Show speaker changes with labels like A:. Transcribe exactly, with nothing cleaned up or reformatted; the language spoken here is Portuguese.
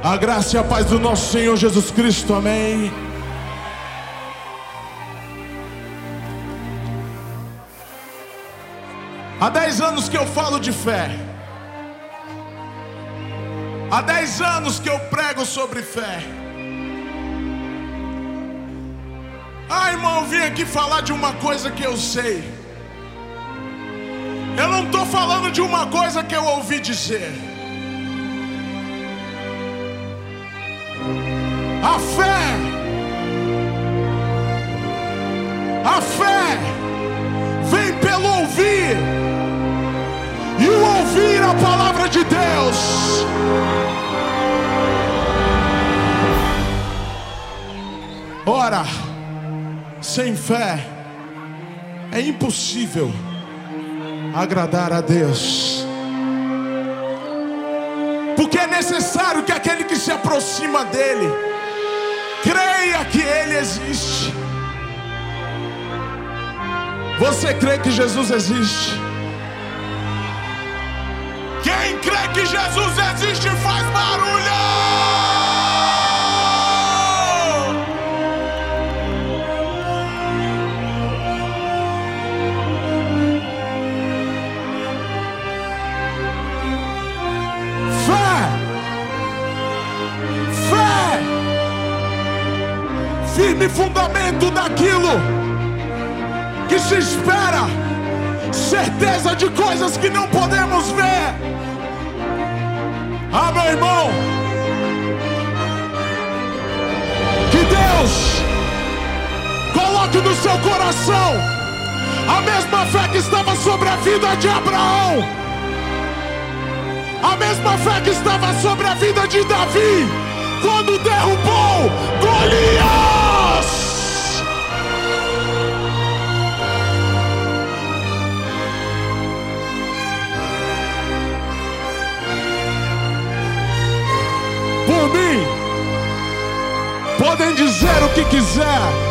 A: A graça e a paz do nosso Senhor Jesus Cristo, amém. Há dez anos que eu falo de fé. Há dez anos que eu prego sobre fé. Ah, irmão, eu vim aqui falar de uma coisa que eu sei. Eu não estou falando de uma coisa que eu ouvi dizer. A fé, a fé vem pelo ouvir, e o ouvir a palavra de Deus. Ora, sem fé é impossível agradar a Deus, porque é necessário que aquele que se aproxima dele creia que ele existe. Você crê que Jesus existe? Quem crê que Jesus existe faz barulho! Firme fundamento daquilo que se espera, certeza de coisas que não podemos ver. Ah, meu irmão, que Deus coloque no seu coração a mesma fé que estava sobre a vida de Abraão, a mesma fé que estava sobre a vida de Davi quando derrubou Golias. Por mim, podem dizer o que quiser,